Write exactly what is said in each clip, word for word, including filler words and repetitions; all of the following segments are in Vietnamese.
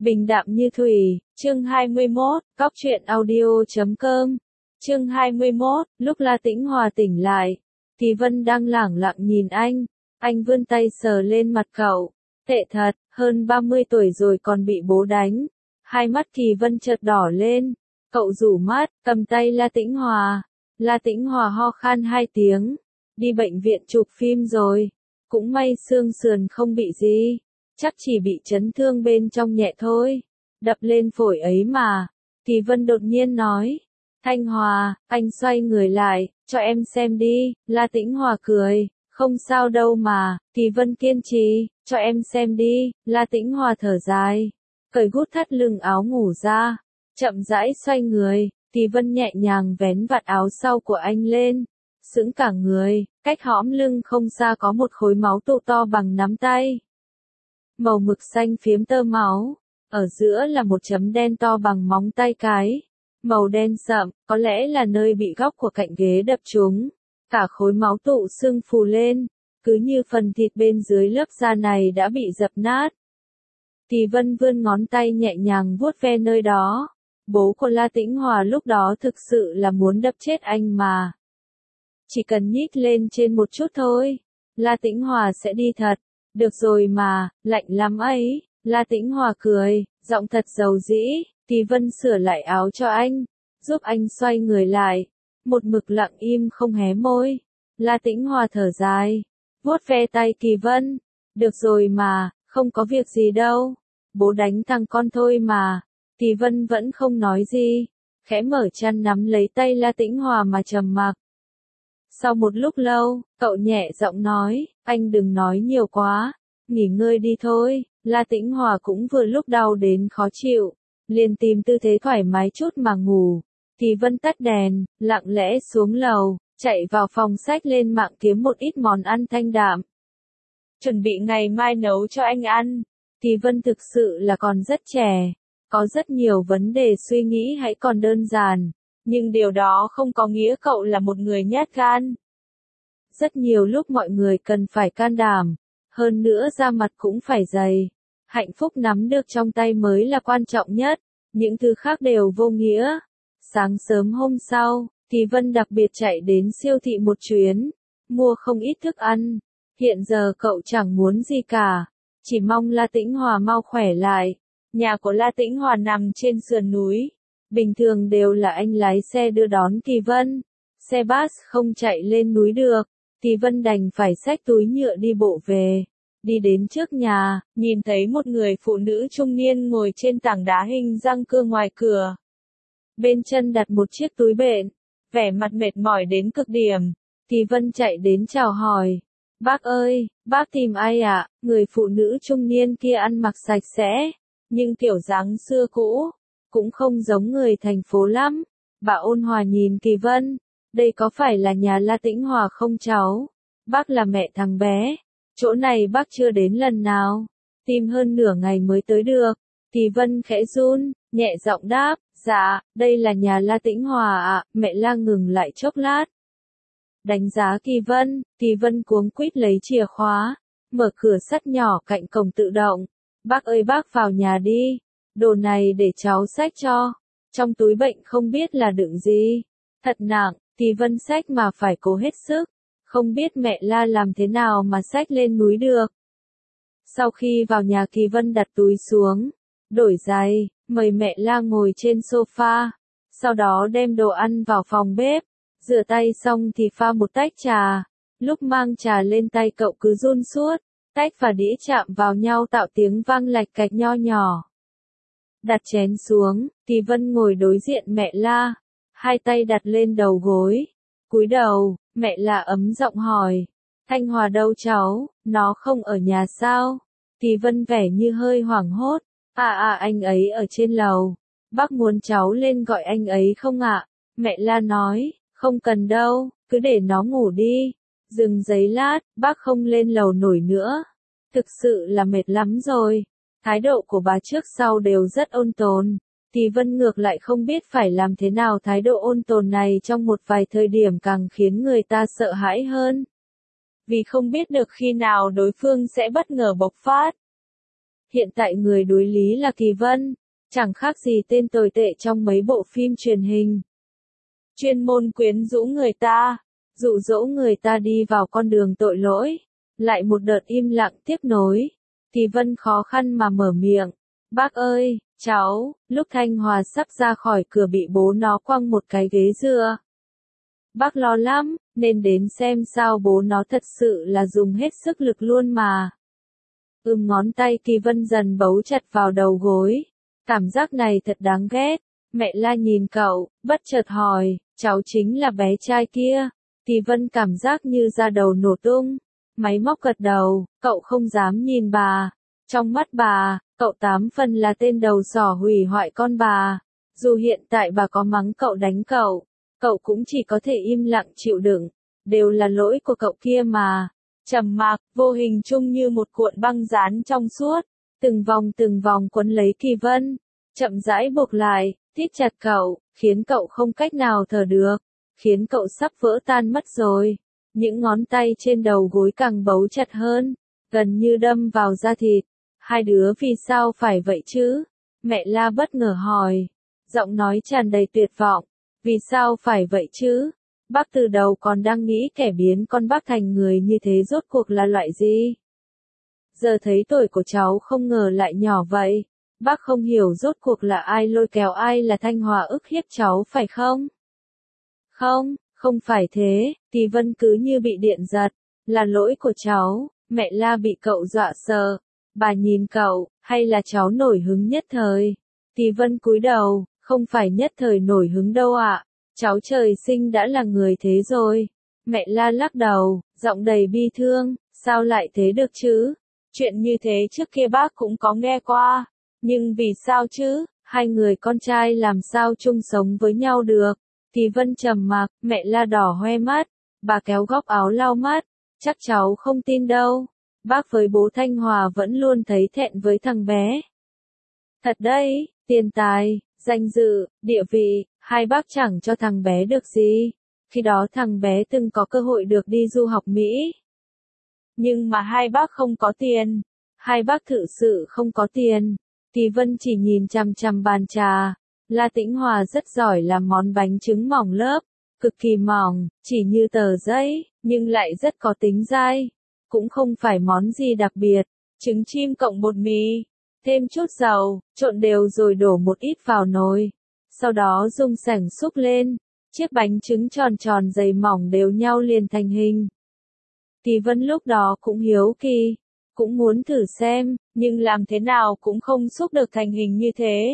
Bình đạm như thủy, chương hai mươi mốt, cóc truyện audio chấm com. Chương hai mươi mốt, lúc La Tĩnh Hòa tỉnh lại, Kỳ Vân đang lẳng lặng nhìn anh, anh vươn tay sờ lên mặt cậu. Tệ thật, hơn ba mươi tuổi rồi còn bị bố đánh. Hai mắt Kỳ Vân chợt đỏ lên, cậu rủ mắt, cầm tay La Tĩnh Hòa. La Tĩnh Hòa ho khan hai tiếng, đi bệnh viện chụp phim rồi, cũng may xương sườn không bị gì. Chắc chỉ bị chấn thương bên trong nhẹ thôi, đập lên phổi ấy mà. Kỳ Vân đột nhiên nói, Thanh Hòa, anh xoay người lại, cho em xem đi. La Tĩnh Hòa cười, không sao đâu mà. Kỳ Vân kiên trì, cho em xem đi. La Tĩnh Hòa thở dài, cởi gút thắt lưng áo ngủ ra, chậm rãi xoay người. Kỳ Vân nhẹ nhàng vén vạt áo sau của anh lên, sững cả người, cách hõm lưng không xa có một khối máu tụ to bằng nắm tay. Màu mực xanh phiếm tơ máu, ở giữa là một chấm đen to bằng móng tay cái. Màu đen sậm, có lẽ là nơi bị góc của cạnh ghế đập trúng. Cả khối máu tụ sưng phù lên, cứ như phần thịt bên dưới lớp da này đã bị dập nát. Kỳ Vân vươn ngón tay nhẹ nhàng vuốt ve nơi đó. Bố của La Tĩnh Hòa lúc đó thực sự là muốn đập chết anh mà. Chỉ cần nhích lên trên một chút thôi, La Tĩnh Hòa sẽ đi thật. Được rồi mà, lạnh lắm ấy. La Tĩnh Hòa cười, giọng thật dầu dĩ. Kỳ Vân sửa lại áo cho anh, giúp anh xoay người lại. Một mực lặng im không hé môi. La Tĩnh Hòa thở dài, vuốt ve tay Kỳ Vân. Được rồi mà, không có việc gì đâu. Bố đánh thằng con thôi mà. Kỳ Vân vẫn không nói gì, khẽ mở chăn nắm lấy tay La Tĩnh Hòa mà trầm mặc. Sau một lúc lâu, cậu nhẹ giọng nói, anh đừng nói nhiều quá, nghỉ ngơi đi thôi. La Tĩnh Hòa cũng vừa lúc đau đến khó chịu, liền tìm tư thế thoải mái chút mà ngủ. Kỳ Vân tắt đèn, lặng lẽ xuống lầu, chạy vào phòng xách lên mạng kiếm một ít món ăn thanh đạm. Chuẩn bị ngày mai nấu cho anh ăn. Kỳ Vân thực sự là còn rất trẻ, có rất nhiều vấn đề suy nghĩ hãy còn đơn giản. Nhưng điều đó không có nghĩa cậu là một người nhát gan. Rất nhiều lúc mọi người cần phải can đảm, hơn nữa da mặt cũng phải dày. Hạnh phúc nắm được trong tay mới là quan trọng nhất, những thứ khác đều vô nghĩa. Sáng sớm hôm sau, Kỳ Vân đặc biệt chạy đến siêu thị một chuyến, mua không ít thức ăn. Hiện giờ cậu chẳng muốn gì cả, chỉ mong La Tĩnh Hòa mau khỏe lại. Nhà của La Tĩnh Hòa nằm trên sườn núi. Bình thường đều là anh lái xe đưa đón Kỳ Vân. Xe bus không chạy lên núi được, Kỳ Vân đành phải xách túi nhựa đi bộ về. Đi đến trước nhà, nhìn thấy một người phụ nữ trung niên ngồi trên tảng đá hình răng cưa ngoài cửa. Bên chân đặt một chiếc túi bện, vẻ mặt mệt mỏi đến cực điểm. Kỳ Vân chạy đến chào hỏi. Bác ơi, bác tìm ai ạ? Người phụ nữ trung niên kia ăn mặc sạch sẽ, nhưng kiểu dáng xưa cũ, cũng không giống người thành phố lắm. Bà ôn hòa nhìn Kỳ Vân, đây có phải là nhà La Tĩnh Hòa không cháu? Bác là mẹ thằng bé, chỗ này bác chưa đến lần nào, tìm hơn nửa ngày mới tới được. Kỳ Vân khẽ run, nhẹ giọng đáp, dạ, đây là nhà La Tĩnh Hòa ạ. Mẹ La ngừng lại chốc lát, đánh giá Kỳ Vân. Kỳ Vân cuống quýt lấy chìa khóa, mở cửa sắt nhỏ cạnh cổng tự động. Bác ơi bác vào nhà đi, đồ này để cháu xách cho. Trong túi bệnh không biết là đựng gì, thật nặng. Kỳ Vân xách mà phải cố hết sức, không biết mẹ La làm thế nào mà xách lên núi được. Sau khi vào nhà Kỳ Vân đặt túi xuống, đổi giày, mời mẹ La ngồi trên sofa, sau đó đem đồ ăn vào phòng bếp, rửa tay xong thì pha một tách trà. Lúc mang trà lên tay cậu cứ run suốt, tách và đĩa chạm vào nhau tạo tiếng vang lạch cạch nho nhỏ. Đặt chén xuống, Kỳ Vân ngồi đối diện mẹ La, hai tay đặt lên đầu gối, cúi đầu. Mẹ La ấm giọng hỏi, Thanh Hòa đâu cháu, nó không ở nhà sao? Kỳ Vân vẻ như hơi hoảng hốt, à à anh ấy ở trên lầu, bác muốn cháu lên gọi anh ấy không ạ? Mẹ La nói, không cần đâu, cứ để nó ngủ đi. Dừng giấy lát, bác không lên lầu nổi nữa, thực sự là mệt lắm rồi. Thái độ của bà trước sau đều rất ôn tồn. Kỳ Vân ngược lại không biết phải làm thế nào. Thái độ ôn tồn này trong một vài thời điểm càng khiến người ta sợ hãi hơn. Vì không biết được khi nào đối phương sẽ bất ngờ bộc phát. Hiện tại người đối lý là Kỳ Vân, chẳng khác gì tên tồi tệ trong mấy bộ phim truyền hình. Chuyên môn quyến rũ người ta, dụ dỗ người ta đi vào con đường tội lỗi. Lại một đợt im lặng tiếp nối. Kỳ Vân khó khăn mà mở miệng. Bác ơi, cháu, lúc Thanh Hòa sắp ra khỏi cửa bị bố nó quăng một cái ghế dựa. Bác lo lắm, nên đến xem sao bố nó thật sự là dùng hết sức lực luôn mà. Ưm ngón tay Kỳ Vân dần bấu chặt vào đầu gối. Cảm giác này thật đáng ghét. Mẹ La nhìn cậu, bất chợt hỏi, cháu chính là bé trai kia. Kỳ Vân cảm giác như da đầu nổ tung. Máy móc gật đầu, cậu không dám nhìn bà. Trong mắt bà, cậu tám phần là tên đầu sỏ hủy hoại con bà. Dù hiện tại bà có mắng cậu đánh cậu, cậu cũng chỉ có thể im lặng chịu đựng. Đều là lỗi của cậu kia mà. Trầm mặc, vô hình chung như một cuộn băng dán trong suốt. Từng vòng từng vòng quấn lấy Kỳ Vân. Chậm rãi buộc lại, thít chặt cậu, khiến cậu không cách nào thở được. Khiến cậu sắp vỡ tan mất rồi. Những ngón tay trên đầu gối càng bấu chặt hơn, gần như đâm vào da thịt. Hai đứa vì sao phải vậy chứ? Mẹ La bất ngờ hỏi. Giọng nói tràn đầy tuyệt vọng. Vì sao phải vậy chứ? Bác từ đầu còn đang nghĩ kẻ biến con bác thành người như thế rốt cuộc là loại gì? Giờ thấy tuổi của cháu không ngờ lại nhỏ vậy. Bác không hiểu rốt cuộc là ai lôi kéo ai là Thanh Hòa ức hiếp cháu phải không? Không. Không phải thế, Kỳ Vân cứ như bị điện giật, là lỗi của cháu, mẹ La bị cậu dọa sợ. Bà nhìn cậu, hay là cháu nổi hứng nhất thời? Kỳ Vân cúi đầu, không phải nhất thời nổi hứng đâu ạ, cháu trời sinh đã là người thế rồi. Mẹ La lắc đầu, giọng đầy bi thương, sao lại thế được chứ? Chuyện như thế trước kia bác cũng có nghe qua, nhưng vì sao chứ, hai người con trai làm sao chung sống với nhau được? Kỳ Vân trầm mặc, mẹ La đỏ hoe mắt, bà kéo góc áo lau mắt, chắc cháu không tin đâu. Bác với bố Thanh Hòa vẫn luôn thấy thẹn với thằng bé. Thật đấy, tiền tài, danh dự, địa vị, hai bác chẳng cho thằng bé được gì. Khi đó thằng bé từng có cơ hội được đi du học Mỹ. Nhưng mà hai bác không có tiền. Hai bác thực sự không có tiền. Kỳ Vân chỉ nhìn chằm chằm bàn trà. La Tĩnh Hòa rất giỏi làm món bánh trứng mỏng lớp, cực kỳ mỏng, chỉ như tờ giấy, nhưng lại rất có tính dai. Cũng không phải món gì đặc biệt, trứng chim cộng bột mì, thêm chút dầu, trộn đều rồi đổ một ít vào nồi. Sau đó dùng sảnh xúc lên, chiếc bánh trứng tròn tròn dày mỏng đều nhau liền thành hình. Kỳ Vân lúc đó cũng hiếu kỳ, cũng muốn thử xem, nhưng làm thế nào cũng không xúc được thành hình như thế.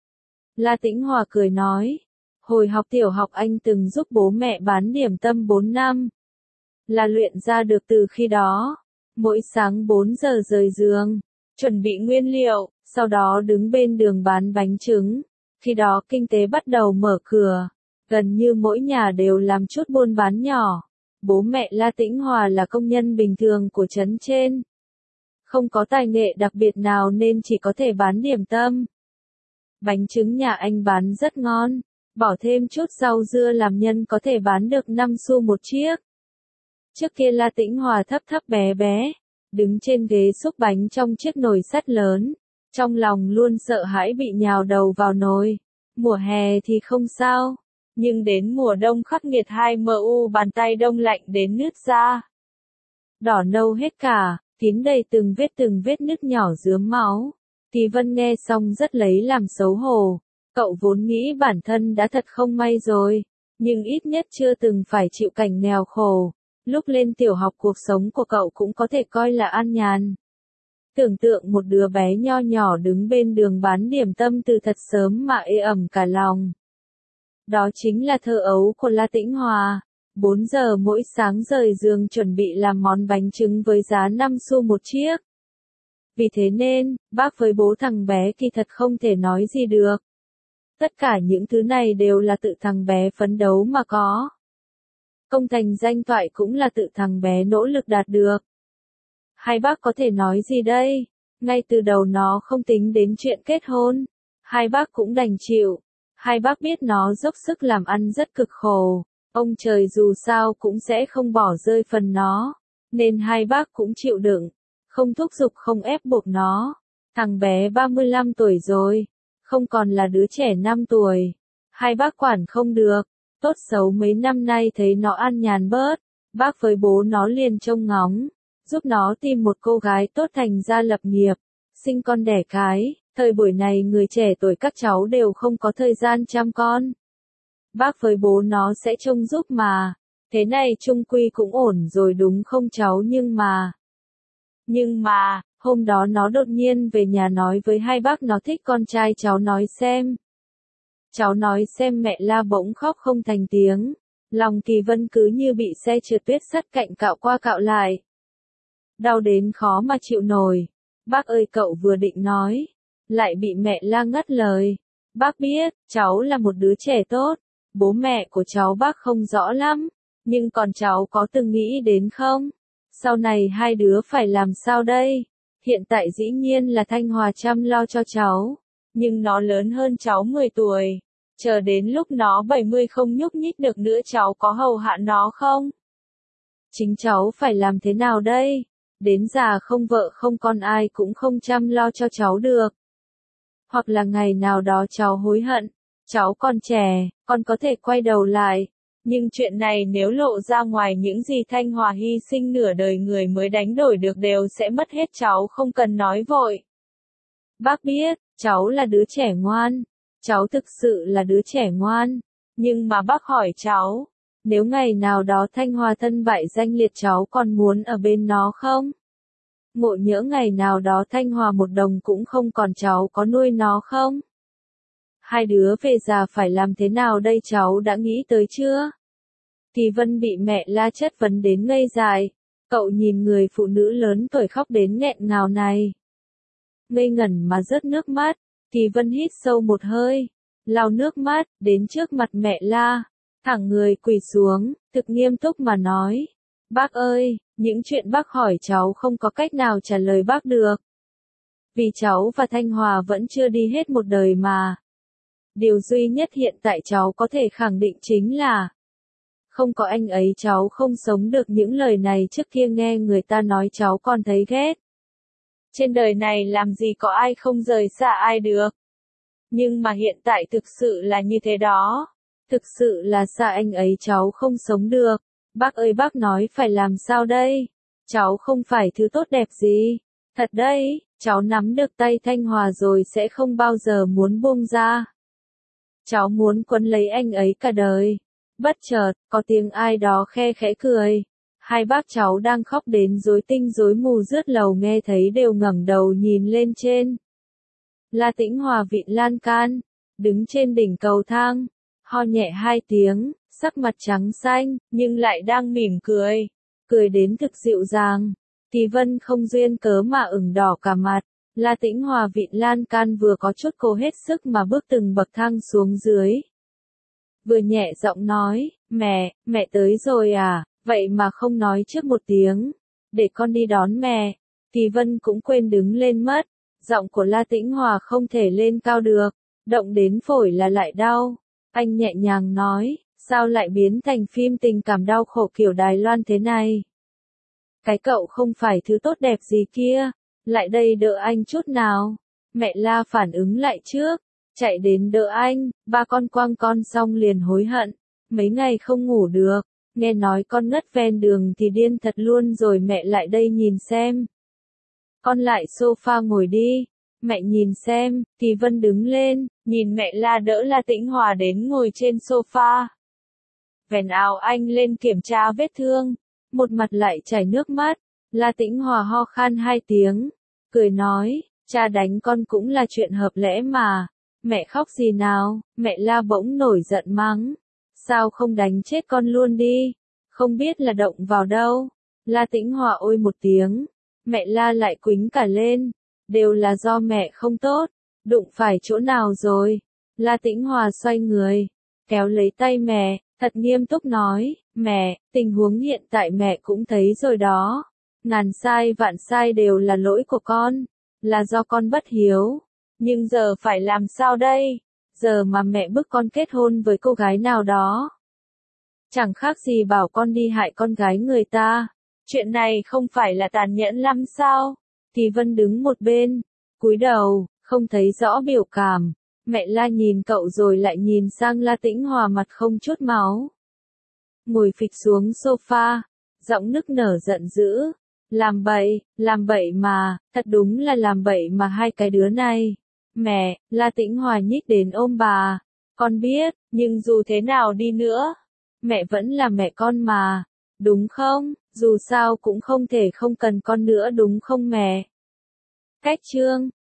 La Tĩnh Hòa cười nói, hồi học tiểu học anh từng giúp bố mẹ bán điểm tâm bốn năm. Là luyện ra được từ khi đó. Mỗi sáng bốn giờ rời giường, chuẩn bị nguyên liệu, sau đó đứng bên đường bán bánh trứng. Khi đó kinh tế bắt đầu mở cửa, gần như mỗi nhà đều làm chút buôn bán nhỏ. Bố mẹ La Tĩnh Hòa là công nhân bình thường của trấn trên. Không có tài nghệ đặc biệt nào nên chỉ có thể bán điểm tâm. Bánh trứng nhà anh bán rất ngon, bỏ thêm chút rau dưa làm nhân có thể bán được năm xu một chiếc. Trước kia La Tĩnh Hòa thấp thấp bé bé, đứng trên ghế xúc bánh trong chiếc nồi sắt lớn, trong lòng luôn sợ hãi bị nhào đầu vào nồi. Mùa hè thì không sao, nhưng đến mùa đông khắc nghiệt hai mu bàn tay đông lạnh đến nứt ra. Đỏ nâu hết cả, kín đầy từng vết từng vết nứt nhỏ rướm máu. Kỳ Vân nghe xong rất lấy làm xấu hổ. Cậu vốn nghĩ bản thân đã thật không may rồi, nhưng ít nhất chưa từng phải chịu cảnh nghèo khổ. Lúc lên tiểu học cuộc sống của cậu cũng có thể coi là an nhàn. Tưởng tượng một đứa bé nho nhỏ đứng bên đường bán điểm tâm từ thật sớm mà ê ẩm cả lòng. Đó chính là thơ ấu của La Tĩnh Hòa. bốn giờ mỗi sáng rời giường chuẩn bị làm món bánh trứng với giá năm xu một chiếc. Vì thế nên, bác với bố thằng bé kỳ thật không thể nói gì được. Tất cả những thứ này đều là tự thằng bé phấn đấu mà có. Công thành danh toại cũng là tự thằng bé nỗ lực đạt được. Hai bác có thể nói gì đây? Ngay từ đầu nó không tính đến chuyện kết hôn. Hai bác cũng đành chịu. Hai bác biết nó dốc sức làm ăn rất cực khổ. Ông trời dù sao cũng sẽ không bỏ rơi phần nó. Nên hai bác cũng chịu đựng. Không thúc giục không ép buộc nó. Thằng bé ba mươi lăm tuổi rồi, không còn là đứa trẻ năm tuổi. Hai bác quản không được, tốt xấu mấy năm nay thấy nó an nhàn bớt, bác với bố nó liền trông ngóng, giúp nó tìm một cô gái tốt thành ra lập nghiệp, sinh con đẻ cái. Thời buổi này người trẻ tuổi các cháu đều không có thời gian chăm con. Bác với bố nó sẽ trông giúp mà. Thế này chung quy cũng ổn rồi đúng không cháu, nhưng mà... Nhưng mà, hôm đó nó đột nhiên về nhà nói với hai bác nó thích con trai cháu, nói xem. Cháu nói xem, mẹ la bỗng khóc không thành tiếng. Lòng Kỳ Vân cứ như bị xe trượt tuyết sắt cạnh cạo qua cạo lại. Đau đến khó mà chịu nổi. Bác ơi, cậu vừa định nói, lại bị mẹ la ngắt lời. Bác biết, cháu là một đứa trẻ tốt, bố mẹ của cháu bác không rõ lắm, nhưng còn cháu có từng nghĩ đến không? Sau này hai đứa phải làm sao đây? Hiện tại dĩ nhiên là Thanh Hòa chăm lo cho cháu, nhưng nó lớn hơn cháu mười tuổi. Chờ đến lúc nó bảy mươi không nhúc nhích được nữa, cháu có hầu hạ nó không? Chính cháu phải làm thế nào đây? Đến già không vợ không con ai cũng không chăm lo cho cháu được. Hoặc là ngày nào đó cháu hối hận, cháu còn trẻ, con có thể quay đầu lại. Nhưng chuyện này nếu lộ ra ngoài, những gì Thanh Hòa hy sinh nửa đời người mới đánh đổi được đều sẽ mất hết, cháu không cần nói vội. Bác biết, cháu là đứa trẻ ngoan, cháu thực sự là đứa trẻ ngoan, nhưng mà bác hỏi cháu, nếu ngày nào đó Thanh Hòa thân bại danh liệt, cháu còn muốn ở bên nó không? Ngộ nhỡ ngày nào đó Thanh Hòa một đồng cũng không còn, cháu có nuôi nó không? Hai đứa về già phải làm thế nào đây, cháu đã nghĩ tới chưa? Kỳ Vân bị mẹ la chất vấn đến ngây dại. Cậu nhìn người phụ nữ lớn tuổi khóc đến nghẹn ngào này, ngây ngẩn mà rớt nước mắt. Kỳ Vân hít sâu một hơi, lau nước mắt, đến trước mặt mẹ la, thẳng người quỳ xuống, thực nghiêm túc mà nói. Bác ơi, những chuyện bác hỏi cháu không có cách nào trả lời bác được. Vì cháu và Thanh Hòa vẫn chưa đi hết một đời mà. Điều duy nhất hiện tại cháu có thể khẳng định chính là không có anh ấy cháu không sống được. Những lời này trước kia nghe người ta nói cháu còn thấy ghét. Trên đời này làm gì có ai không rời xa ai được. Nhưng mà hiện tại thực sự là như thế đó. Thực sự là xa anh ấy cháu không sống được. Bác ơi, bác nói phải làm sao đây? Cháu không phải thứ tốt đẹp gì. Thật đấy, cháu nắm được tay Thanh Hòa rồi sẽ không bao giờ muốn buông ra. Cháu muốn quấn lấy anh ấy cả đời. Bất chợt, có tiếng ai đó khe khẽ cười. Hai bác cháu đang khóc đến rối tinh rối mù rướt lầu nghe thấy đều ngẩng đầu nhìn lên trên. La Tĩnh Hòa vịn lan can, đứng trên đỉnh cầu thang, ho nhẹ hai tiếng, sắc mặt trắng xanh, nhưng lại đang mỉm cười, cười đến thực dịu dàng. Kỳ Vân không duyên cớ mà ửng đỏ cả mặt. La Tĩnh Hòa vịn lan can vừa có chút cố hết sức mà bước từng bậc thang xuống dưới. Vừa nhẹ giọng nói, mẹ, mẹ tới rồi à, vậy mà không nói trước một tiếng, để con đi đón mẹ. Kỳ Vân cũng quên đứng lên mất, giọng của La Tĩnh Hòa không thể lên cao được, động đến phổi là lại đau. Anh nhẹ nhàng nói, sao lại biến thành phim tình cảm đau khổ kiểu Đài Loan thế này? Cái cậu không phải thứ tốt đẹp gì kia, lại đây đỡ anh chút nào. Mẹ La phản ứng lại trước, chạy đến đỡ anh, ba con quăng con xong liền hối hận, mấy ngày không ngủ được, nghe nói con ngất ven đường thì điên thật luôn rồi. Mẹ lại đây nhìn xem. Con lại sofa ngồi đi, mẹ nhìn xem. Kỳ Vân đứng lên, nhìn mẹ La đỡ La Tĩnh Hòa đến ngồi trên sofa. Vén áo anh lên kiểm tra vết thương, một mặt lại chảy nước mắt. La Tĩnh Hòa ho khan hai tiếng, cười nói, cha đánh con cũng là chuyện hợp lẽ mà. Mẹ khóc gì nào? Mẹ La bỗng nổi giận mắng. Sao không đánh chết con luôn đi? Không biết là động vào đâu. La Tĩnh Hòa ôi một tiếng. Mẹ La lại quýnh cả lên. Đều là do mẹ không tốt. Đụng phải chỗ nào rồi? La Tĩnh Hòa xoay người, kéo lấy tay mẹ, thật nghiêm túc nói. Mẹ, tình huống hiện tại mẹ cũng thấy rồi đó. Ngàn sai vạn sai đều là lỗi của con. Là do con bất hiếu. Nhưng giờ phải làm sao đây? Giờ mà mẹ bức con kết hôn với cô gái nào đó, chẳng khác gì bảo con đi hại con gái người ta. Chuyện này không phải là tàn nhẫn lắm sao? Kỳ Vân đứng một bên, cúi đầu, không thấy rõ biểu cảm. Mẹ La nhìn cậu rồi lại nhìn sang La Tĩnh Hòa mặt không chút máu. Ngồi phịch xuống sofa, giọng nức nở giận dữ. Làm bậy, làm bậy mà, thật đúng là làm bậy mà hai cái đứa này. Mẹ, La Tĩnh Hòa nhích đến ôm bà. Con biết, nhưng dù thế nào đi nữa, mẹ vẫn là mẹ con mà, đúng không? Dù sao cũng không thể không cần con nữa đúng không mẹ? Cách chương